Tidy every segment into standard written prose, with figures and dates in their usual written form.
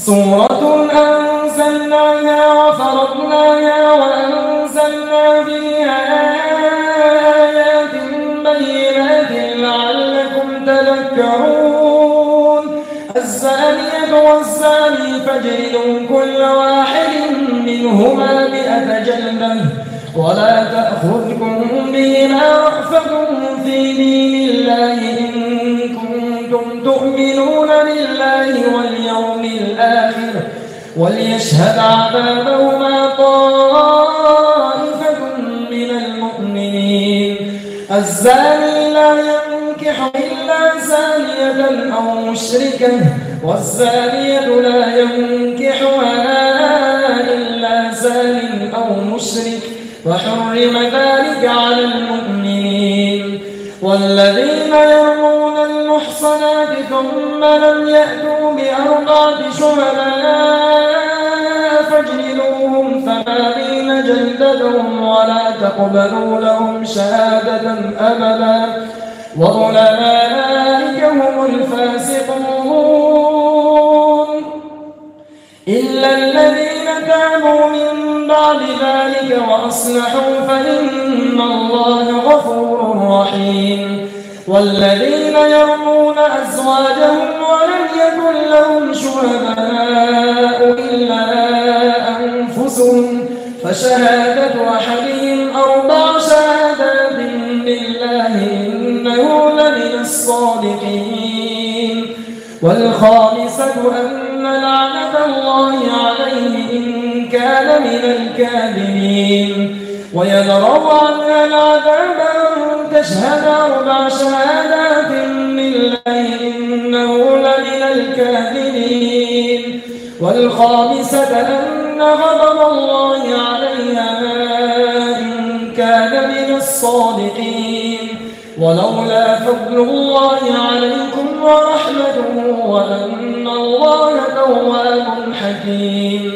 سورة أنزلناها وفرضناها وأنزلنا فيها آيات بينات لعلكم تذكرون الزانية والزاني فاجلدوا كل واحد منهما 100 جلدة ولا تأخذكم بهما رأفة في دين الله إن كنتم تؤمنون بالله واليوم الآخر وليشهد عذابهما طائفة من المؤمنين الزاني لا ينكح إلا زانية أو مشركة والزانية لا ينكحها إلا زان أو مشرك وحرم ذلك على المؤمنين والذين يرمون المحصنات ثم لم يأتوا ب4 شهداء فاجلدوهم 80 جلدة ولا تقبلوا لهم شهادة أبدا وأولئك هم الفاسقون إلا الذين تابوا من بعد ذلك وأصلحوا فإن الله غفور رحيم والذين يرمون أزواجهم ولم يكن لهم شهداء إلا أنفسهم فشهادة أحدهم 4 شهادات بالله إنه لمن الصادقين والخامسة أن لعنة الله عليه إن كان من الكاذبين ويدرأ عنها العذاب أن تشهد 4 شهادات بالله إنه لمن الكاذبين والخامسة أن غضب الله عليها إن كان من الصادقين ولولا فضل الله عليكم ورحمته وأن الله تواب حكيم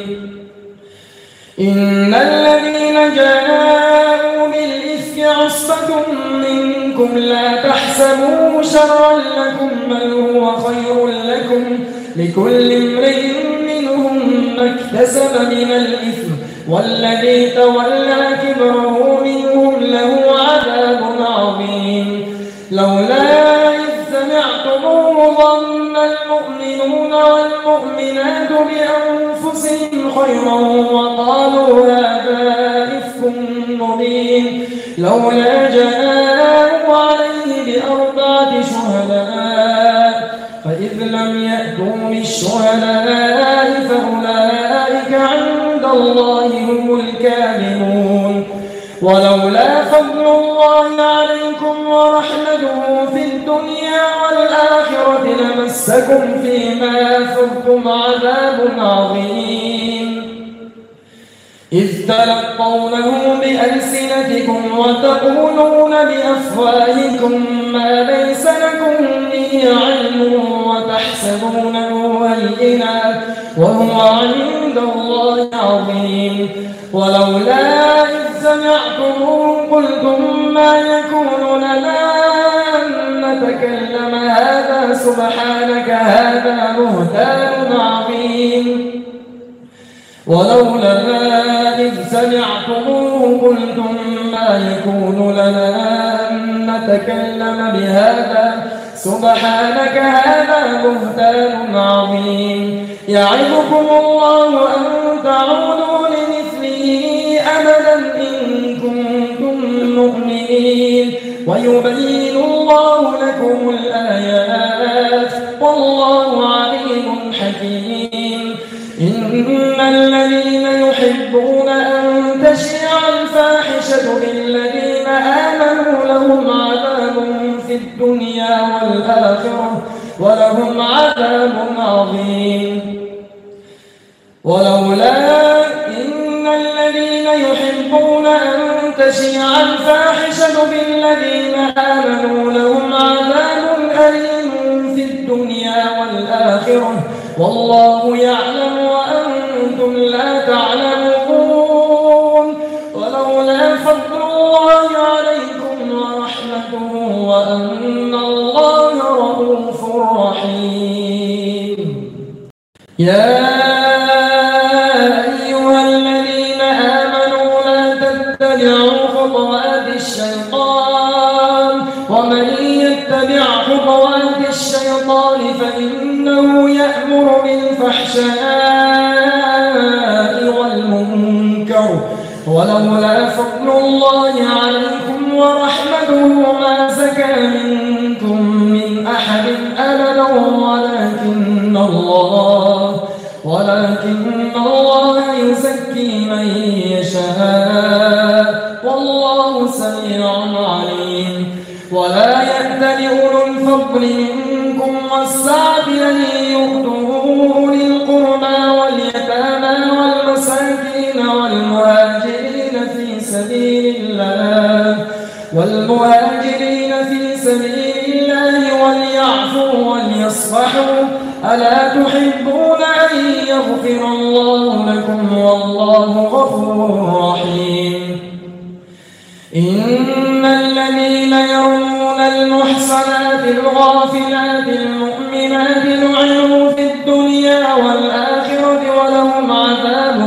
إن الذين جاءوا بالإفك عصبة منكم لا تحسبوه شرا لكم بل هو خير لكم لكل امرئ منهم ما اكتسب من الإثم والذي تولى كبره منهم له عذاب عظيم لولا إذ سمعتموه ظن المؤمنون والمؤمنات بأنفسهم خيرا وقالوا هذا إفك مبين لولا جاءوا عليه ب4 شهداء فإذ لم يأتوا بالشهداء فأولئك عند الله هم الكاذبون ولولا فضل الله عليكم ورحمته في الدنيا والآخرة لمسكم فيما أفضتم عذاب عظيم إذ تلقونه بألسنتكم وتقولون بأفواهكم ما ليس لكم به علم وتحسبونه هينا وهو عند الله عظيم ولولا إذ سمعتموه قلتم ما يكون لنا أن نتكلم هذا سبحانك هذا بهتان عظيم ولولا إذ سمعتموه قلتم ما يكون لنا أن نتكلم بهذا سبحانك هذا بهتان عظيم يعظكم الله أن تعودوا لمثله أبدا إن كنتم مؤمنين ويبين الله لكم الآيات والله عليم حكيم إن الذين يحبون أن تشيع الفاحشة بالذين آمنوا لهم عذاب في الدنيا والآخرة ولهم عذاب عظيم ولولا إن الذين يحبون أن تشيع الفاحشة بالذين آمنوا لهم عذاب أليم في الدنيا والآخرة والله يعلم وأنتم لا تعلمون ولولا فضل الله عليكم ورحمته وأن الله رؤوف رحيم يا أيها الذين آمنوا لا تتبعوا خطوات الشيطان ومن يتبع خطوات الشيطان فإنه يأمر بالفحشاء والمنكر ولولا فضل الله عليكم ورحمته ما زكى منكم من أحد أبدا ولكن الله يزكي من يشاء والله سميع عليم ولا يأتل أولو الفضل منكم والسعة أن يؤتوا أولي القربى واليتامى والمساكين والمهاجرين في سبيل الله وليعفوا وليصفحوا ألا تحبون أن يغفر الله لكم والله غفور رحيم إن الذين يرمون المحصنات الغافلات المؤمنات لعنوا في الدنيا والآخرة ولهم عذاب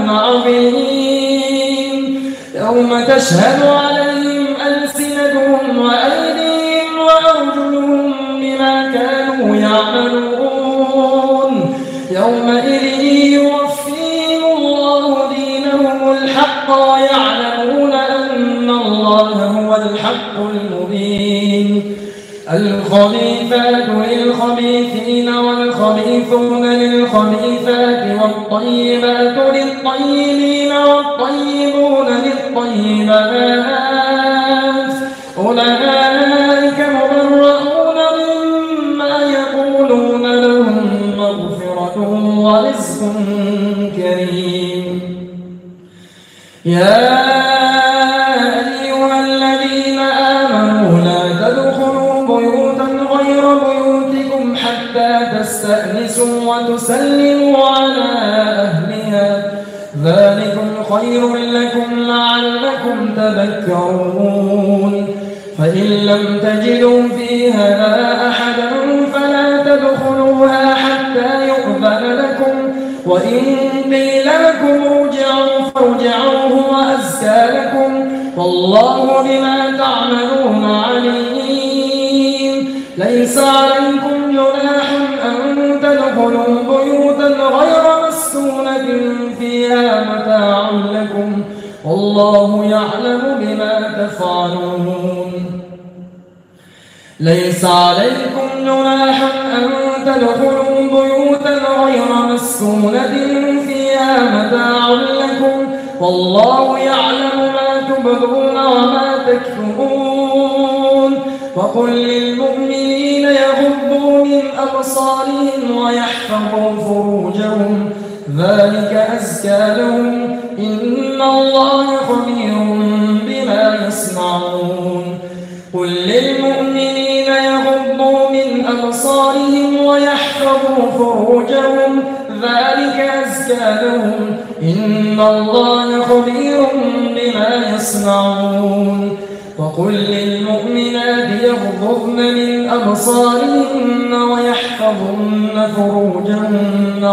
عظيم يوم تشهد عليهم ألسنتهم وأيديهم وأرجلهم بما كانوا يعملون يومئذ يوفيهم الله دينهم الحق ويعلمون أن الله هو الحق المبين الخبيثات للخبيثين والخبيثون للخبيثات والطيبات للطيبين والطيبون للطيبات أولئك مبرؤون مما يقولون لهم مغفرة ورزق كريم يا أيها الذين آمنوا لا تدخلوا بيوتا غير بيوتكم حتى تستأنسوا وتسلموا على أهلها ذلكم خير لكم لعلكم تذكرون فإن لم تجدوا فيها أحدا فلا تدخلوها حتى يؤذن لكم وإن قيل لكم ارجعوا فارجعوا هو أزكى لكم والله بما تعملون عليم ليس عليكم جناح أن تدخلوا بيوتا غير مسكونة فيها متاع لكم والله يعلم بما تفعلون ليس عليكم جناح أن تدخلوا بيوتا غير مسكونة فيها متاع لكم والله يعلم ما تبدون وما تكتمون وقل للمؤمنين يغضوا من أبصارهم ويحفظوا فروجهم ذلك أزكى لهم إن الله خبير بما يصنعون قل للمؤمنين يغضوا من أبصارهم ويحفظوا فروجهم ذلك أزكى لهم إن الله خبير بما يصنعون وقل للمؤمنات يغضضن من أبصارهن ويحفظن فروجهن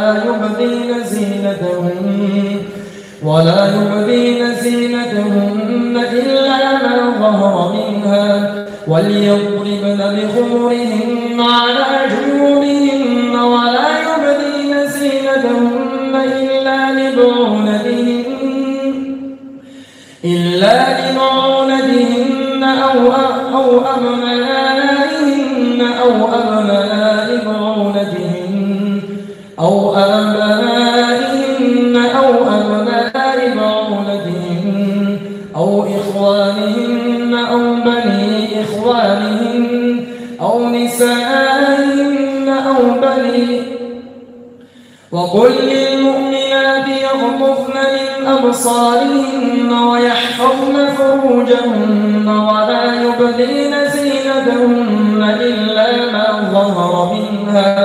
ولا يبدين زينتهن إلا ما ظهر منها وليضربن بخمرهن على جيوبهن ولا يبدين زينتهن إلا لبعولتهن أو أبنائهن أو آبائهن أو أبناء بعولتهن أو إخوانهن أو بني إخوانهن أو نسائهن أو بني وقل للمؤمنات يغضضن من أبصارهن ويحفظن فروجهن ولا يبدين زينتهن إلا ما ظهر منها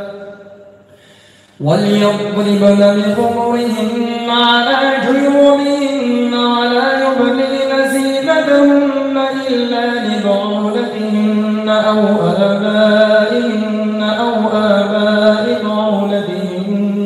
وليضربن بخمرهن على جيوبهن ولا يبدين زينتهن إلا لبعولتهن أو آبائهن أو آباء بعولتهن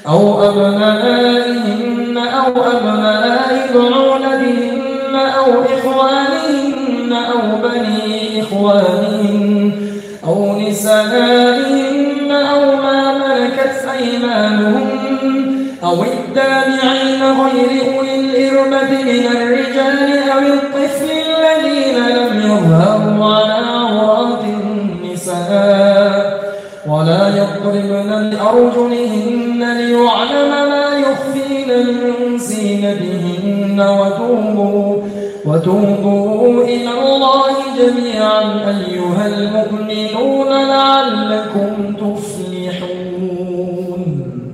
أو أبنائهن أو أبناء بعولتهن أو إخوانهن أو بني إخوانهن أو نسائهن أو ما ملكت أيمانهن أو التابعين غير أولي الإربة من الرجال أو الطفل الذين لم يظهروا على عورات النساء ولا يضربن بأرجلهن ليعلم ما يخفين من زينتهن وتوبوا إلى الله جميعا أيها المؤمنون لعلكم تفلحون.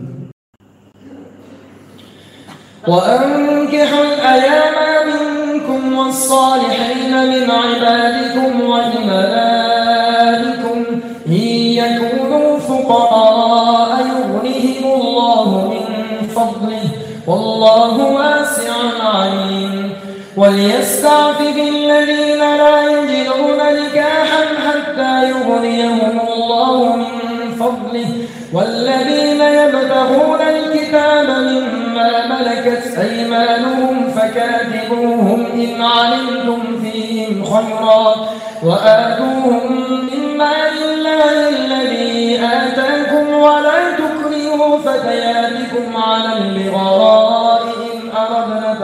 وأنكحوا الأيام منكم والصالحين من عبادكم وإمائكم إن يكونوا فقراء يغنيهم الله من فضله والله واسع عليم. وليستعفف الذين لا يجدون نكاحا حتى يغنيهم الله من فضله والذين يبتغون الكتاب مما ملكت أيمانهم فكاتبوهم إن علمتم فيهم خيرا وآتوهم من مال الله الذي آتاكم ولا تكرهوا فتياتكم على البغاء إن أردنا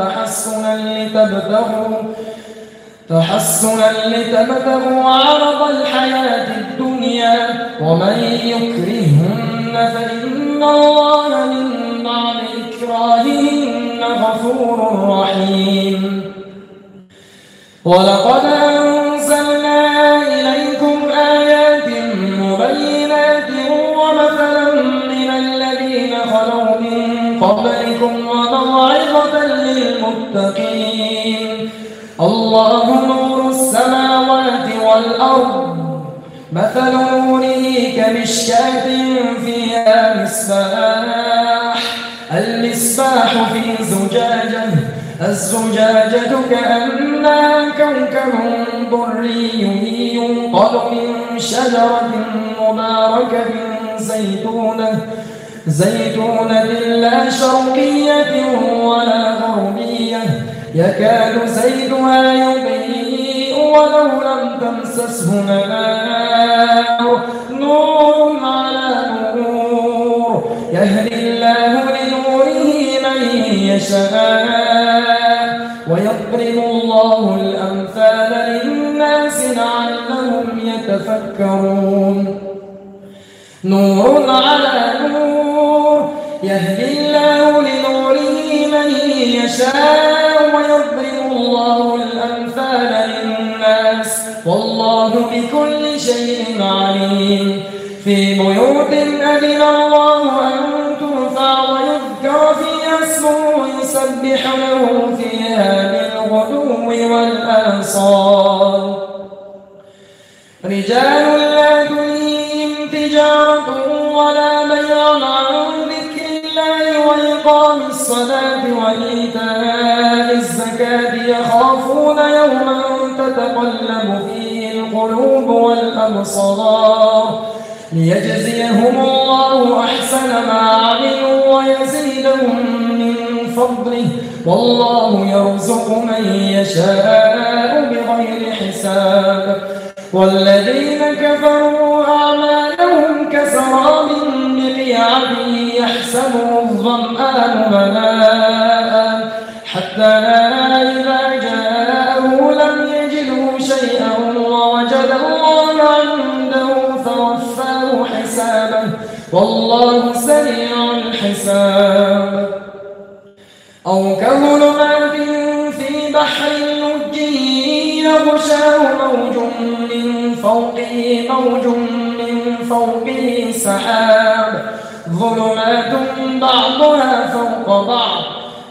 تحسنا لتبتغوا عرض الحياة الدنيا ومن يكرهن فإن الله من بعد إكراههن غفور رحيم. ولقد أنزلنا إليكم آيات مبينات ومثلا من الذين خلوا من قبلكم وموعظة للمتقين. الله نور السماوات والأرض مثل نوره كمشكاة فيها المصباح في زجاجة الزجاجة كأنها كوكب دري يوقد من شجرة مباركة زيتونة لا شرقية ولا غربية يكاد زيتها يضيء ولو لم تمسسه نار نور على نور يهدي الله لنوره من يشاء ويضرب الله الأمثال للناس لعلهم يتفكرون. نور على نور يهدي الله لنوره من يشاء ويضرب الله الأمثال للناس والله بكل شيء عليم. في بيوت أذن الله أن ترفع ويذكر فيها اسمه ويسبح له فيها بالغدو والآصال. رجال لا تلهيهم تجارة ولا بيع عن ذكر الله وإقام الصلاة وإيتاء الزكاة يخافون يوما تتقلب فيه القلوب والأبصار ليجزيهم الله أحسن ما عملوا ويزيدهم من فضله والله يرزق من يشاء بغير حساب. والذين كفروا أعمالهم كسراب بقيعة يحسبه الظمآن ماء حتى إذا جاءه لم يجده شيئا ووجد الله عنده فوفاه حسابه والله سريع الحساب. أو كظلمات في بحر لجي يغشاه موج من فوقه سحاب ظلمات بعضها فوق بعض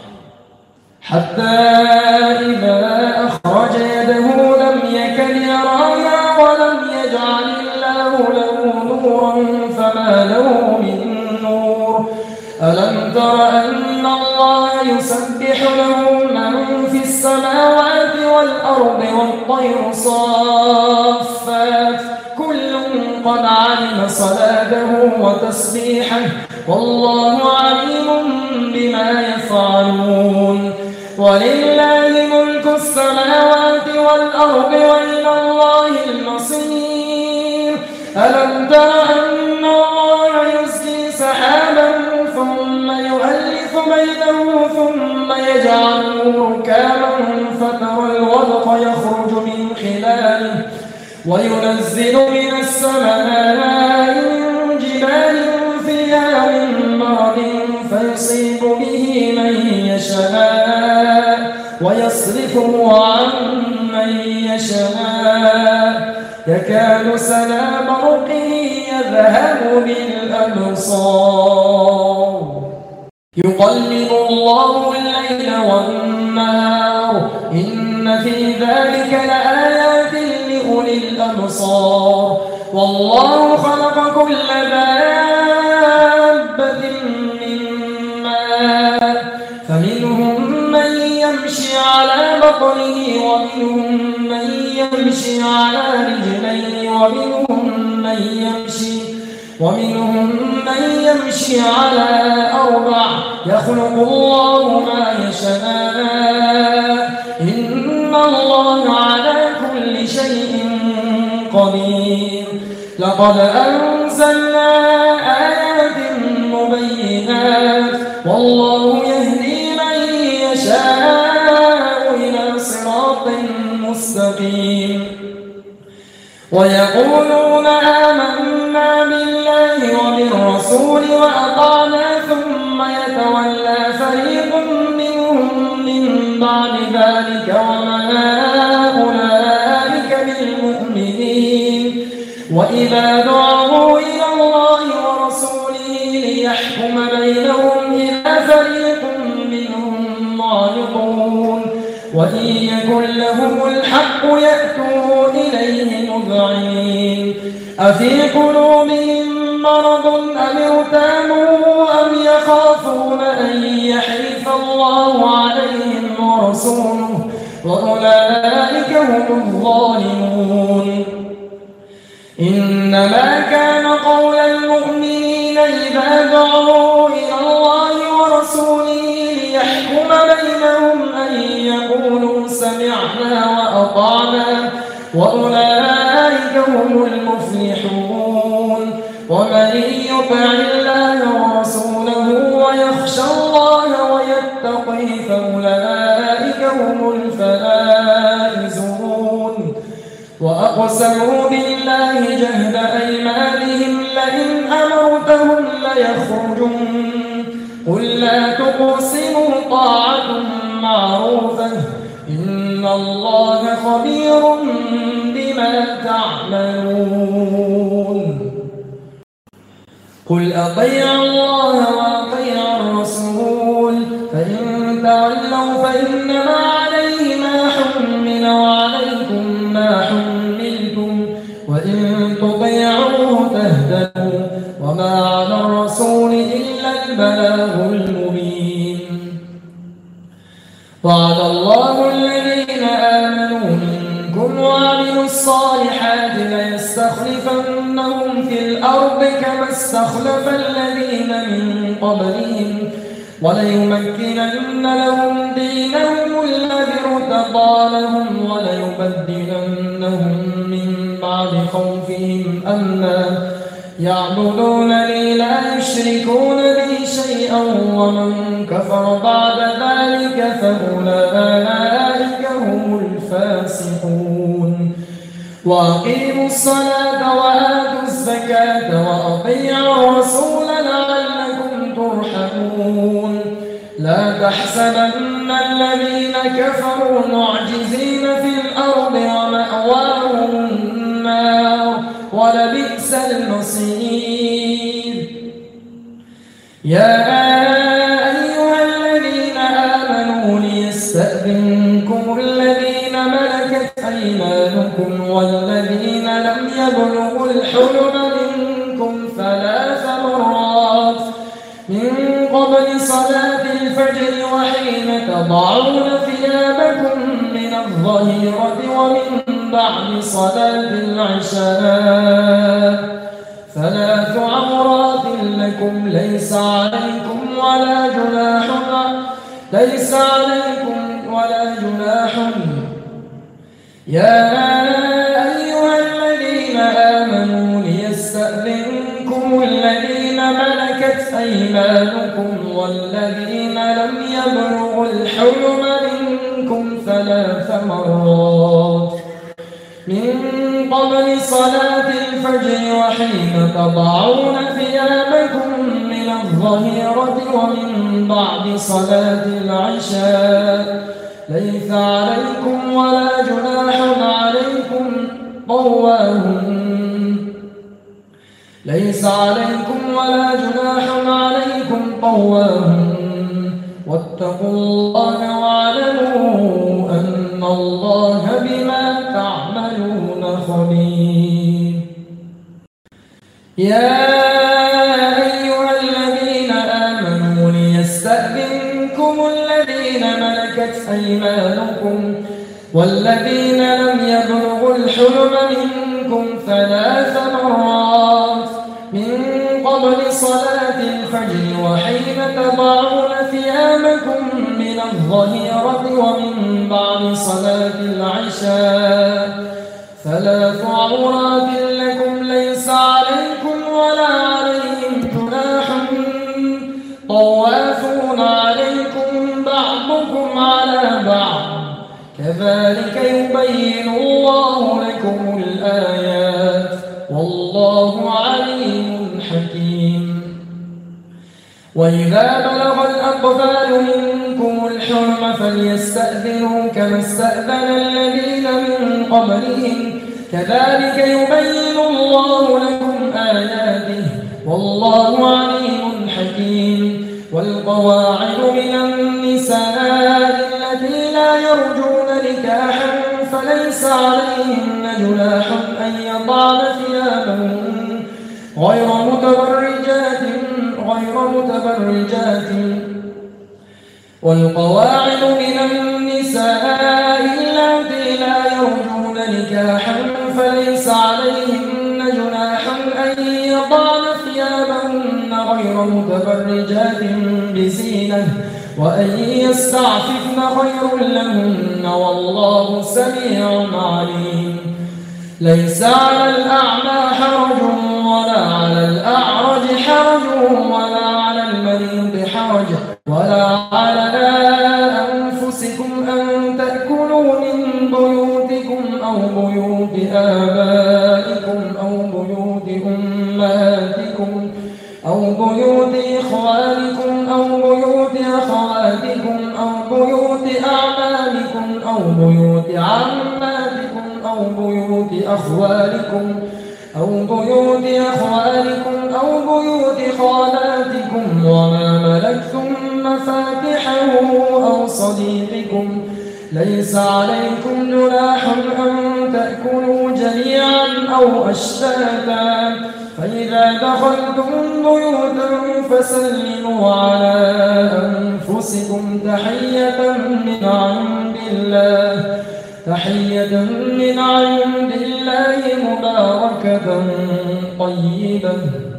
حتى إذا أخرج يده لم يكد يراها ولم يجعل الله له نورا فما له من نور. ألم تر أن الله يسبح له من في السماوات والأرض والطير صافات كل قد علم صلاته وتسبيحه والله عليم بما يفعلون ولله ملك السماوات والأرض وإلى الله المصير ألم تر أن الله يزجي سحابا ثم يؤلف بينه ثم يجعله ركاما فترى الودق يخرج من خلاله وينزل من السماء جبال فيها من مرض فيصيب به من يشاء ويصرفه عن من يشاء يكاد سنا برقه يذهب بالأبصار يقلب الله الليل والنهار إن في ذلك لآيات لأولي الأبصار والله خلق كل دابة من ماء فمنهم من يمشي على بطنه ومنهم من يمشي على رجلين ومنهم من يمشي على أربع يخلق الله ما يشاء إن الله على كل شيء قدير لقد أنزلنا آيات مبينات والله يهدي من يشاء إلى صراط مستقيم ويقولون آمنا بالله وبالرسول وأطعنا ثم يتولى فريق منهم من بعد ذلك وما أولئك بالمؤمنين وإذا دعوا إلى الله ورسوله ليحكم بينهم إذا فريق منهم معرضون وإن يكن لهم الحق يأتوا إليه مذعنين أفي قلوبهم مرض أم ارتابوا أم يخافون أن يحيف الله عليهم ورسوله وأولئك هم الظالمون إنما كان قول المؤمنين إذا دعوا إلى الله ورسوله ليحكم بينهم أن يقولوا سمعنا وأطعنا وأولئك هم المفلحون ومن يطع الله ورسوله ويخشى الله ويتقه فأولئك هم الفائزون وأقسموا بالله جهد أيمانهم لئن أمرتهم ليخرجن قل لا تقسموا طاعة معروفة إن الله خبير بما تعملون قل أطيعوا الله وأطيعوا الرسول فإن تولوا فإنما عليه ما حمل وعليكم ما حملتم وإن تطيعوه تهتدوا وما على الرسول إلا البلاغ المبين وعد الله الذين آمنوا منكم وعملوا الصالحات ليستخلفنهم في الأرض كما استخلف الذين من قبلهم وليمكنن لهم دينهم الذي ارتضى لهم وليبدلنهم من بعد خوفهم أمنا يعبدونني لا يشركون بي شيئا ومن كفر بعد ذلك فأولئك هم الفاسقون وأقيموا الصلاة وآتوا الزكاة وأطيعوا الرسول لعلكم ترحمون لا تحسبن الذين كفروا معجزين في الأرض ومأواهم النار ولبئس المصير يا أيها الذين آمنوا ليستأذنكم الذين ملكت أيمانكم والذين لم يبلغوا الحلم منكم 3 مرات من قبل صلاة الفجر وحين تضعون ثيابكم من الظهيرة ومن بعد صلاة العشاء ثلاث عورات لكم ليس عليكم ولا جناح يا أيها الذين آمنوا ليستأذنكم الذين ملكت أيمانكم والذين لم يبلغوا الحلم منكم 3 مرات من قبل صلاة الفجر وحين تضعون ثيابكم من الظهيرة ومن بعد صلاة العشاء ليس عليكم ولا جناح عليكم طواهن واتقوا الله واعلموا أن الله بما تعملون خبير. يا أيها الذين آمنوا ليستأذنكم الذين ملكت أيمانكم والذين لم يبلغوا الحلم منكم 3 مرات من قبل صلاة الفجر وحين تضعون ثيابكم من الظهيرة ومن بعد صلاة العشاء 3 عورات لكم ليس عليكم ولا عليهم جناح طوافون عليكم بعضكم على بعض كذلك يبين الله لكم الآيات والله عليم حكيم. وإذا بلغ الأطفال منكم الحلم فليستأذنوا كما استأذن الذين من قبلهم كذلك يبين الله لكم آياته والله عليم حكيم. والقواعد من النساء التي لا يرجون نكاحا فليس عليهن جناح أن يضعن ثيابهن غير متبرجات. والقواعد من النساء التي لا يرجون نكاحا فليس عليهن جناح أن يضعن ثيابهن غير متبرجات بزينة وأن يستعففن خير لهن والله سميع عليم. ليس على الأعمى حرج ولا على الأعرج حرج ولا على المريض حرج ولا على أنفسكم أن تأكلوا من بيوتكم أو بيوت آبائكم أو بيوت أمهاتكم أو بيوت إخوانكم أو بيوت أخواتكم أو بيوت أعمامكم أو بيوت عماتكم أو بيوت أخوالكم أو بيوت خالاتكم وما ملكتم مفاتحه أو صديقكم. ليس عليكم جناح أن تأكلوا جميعا أو أشتاتا فإذا دخلتم بيوتا فسلموا على أنفسكم تحية من عند الله مباركة طيبة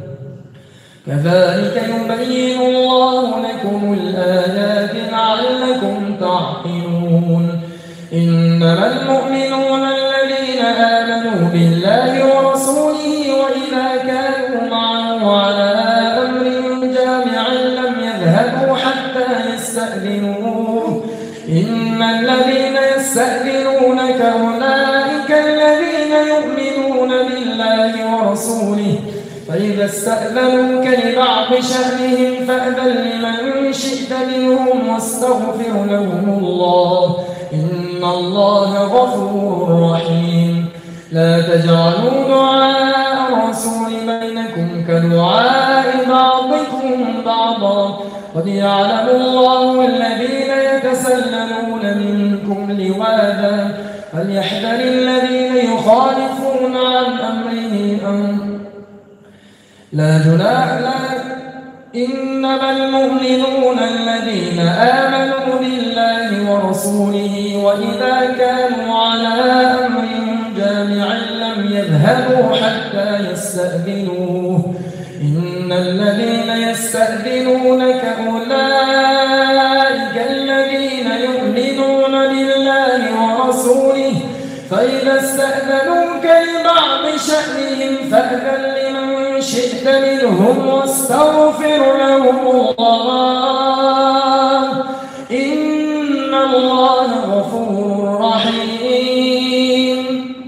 كذلك يبين الله لكم الآيات لعلكم تعقلون. إنما المؤمنون الذين آمنوا بالله ورسوله وإذا كانوا معه على أمر جامع لم يذهبوا حتى يستأذنوه. إن الذين يستأذنونك أولئك الذين يؤمنون بالله ورسوله فإذا استأذنوك لبعض شأنهم فأذن لمن شئت منهم واستغفر لهم الله إن الله غفور رحيم. لا تجعلوا دعاء الرسول بينكم كدعاء بعضكم بعضا قد يعلم الله الذين يتسللون منكم لواذا فليحذر الذين يخالفون عن أمره لا جناح إنما المؤمنون الذين آمنوا بالله ورسوله وإذا كانوا على أمر جامع لم يذهبوا يذهبوا حتى يستأذنوه إن الذين يستأذنونك أولئك الذين يؤمنون بالله ورسوله فإذا استأذنوك لبعض شأنهم فأذن لمن شئت منهم واستغفر لهم الله إن الله غفور رحيم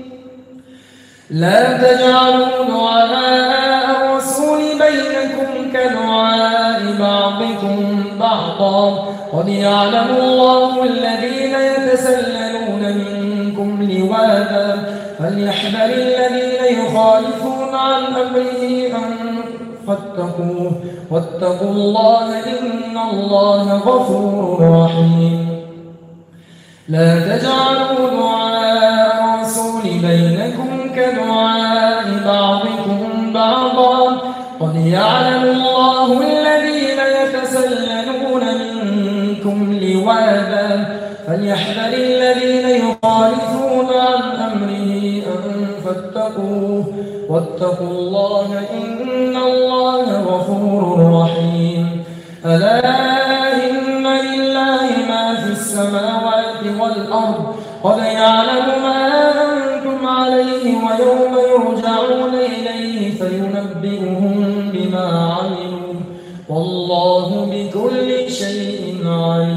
لا تجعلوا دعاء الرسول بينكم كدعاء بعضكم بعضا قد يعلم الله الذين يتسللون منكم لواذا فليحذر الذين يخالفون عن أمره أن واتقوا الله إن الله غفور رحيم لا تجعلوا دعاء الرسول بينكم كدعاء بعضكم بعضا قد يعلم الله الذين يتسللون منكم لواذا فليحذر الذين يخالفون عن أمره أن واتقوا الله إن الله غفور رحيم ألا إن لله ما في السماوات والأرض قد يعلم ما أنتم عليه ويوم يرجعون إليه فينبئهم بما عملوا والله بكل شيء عليم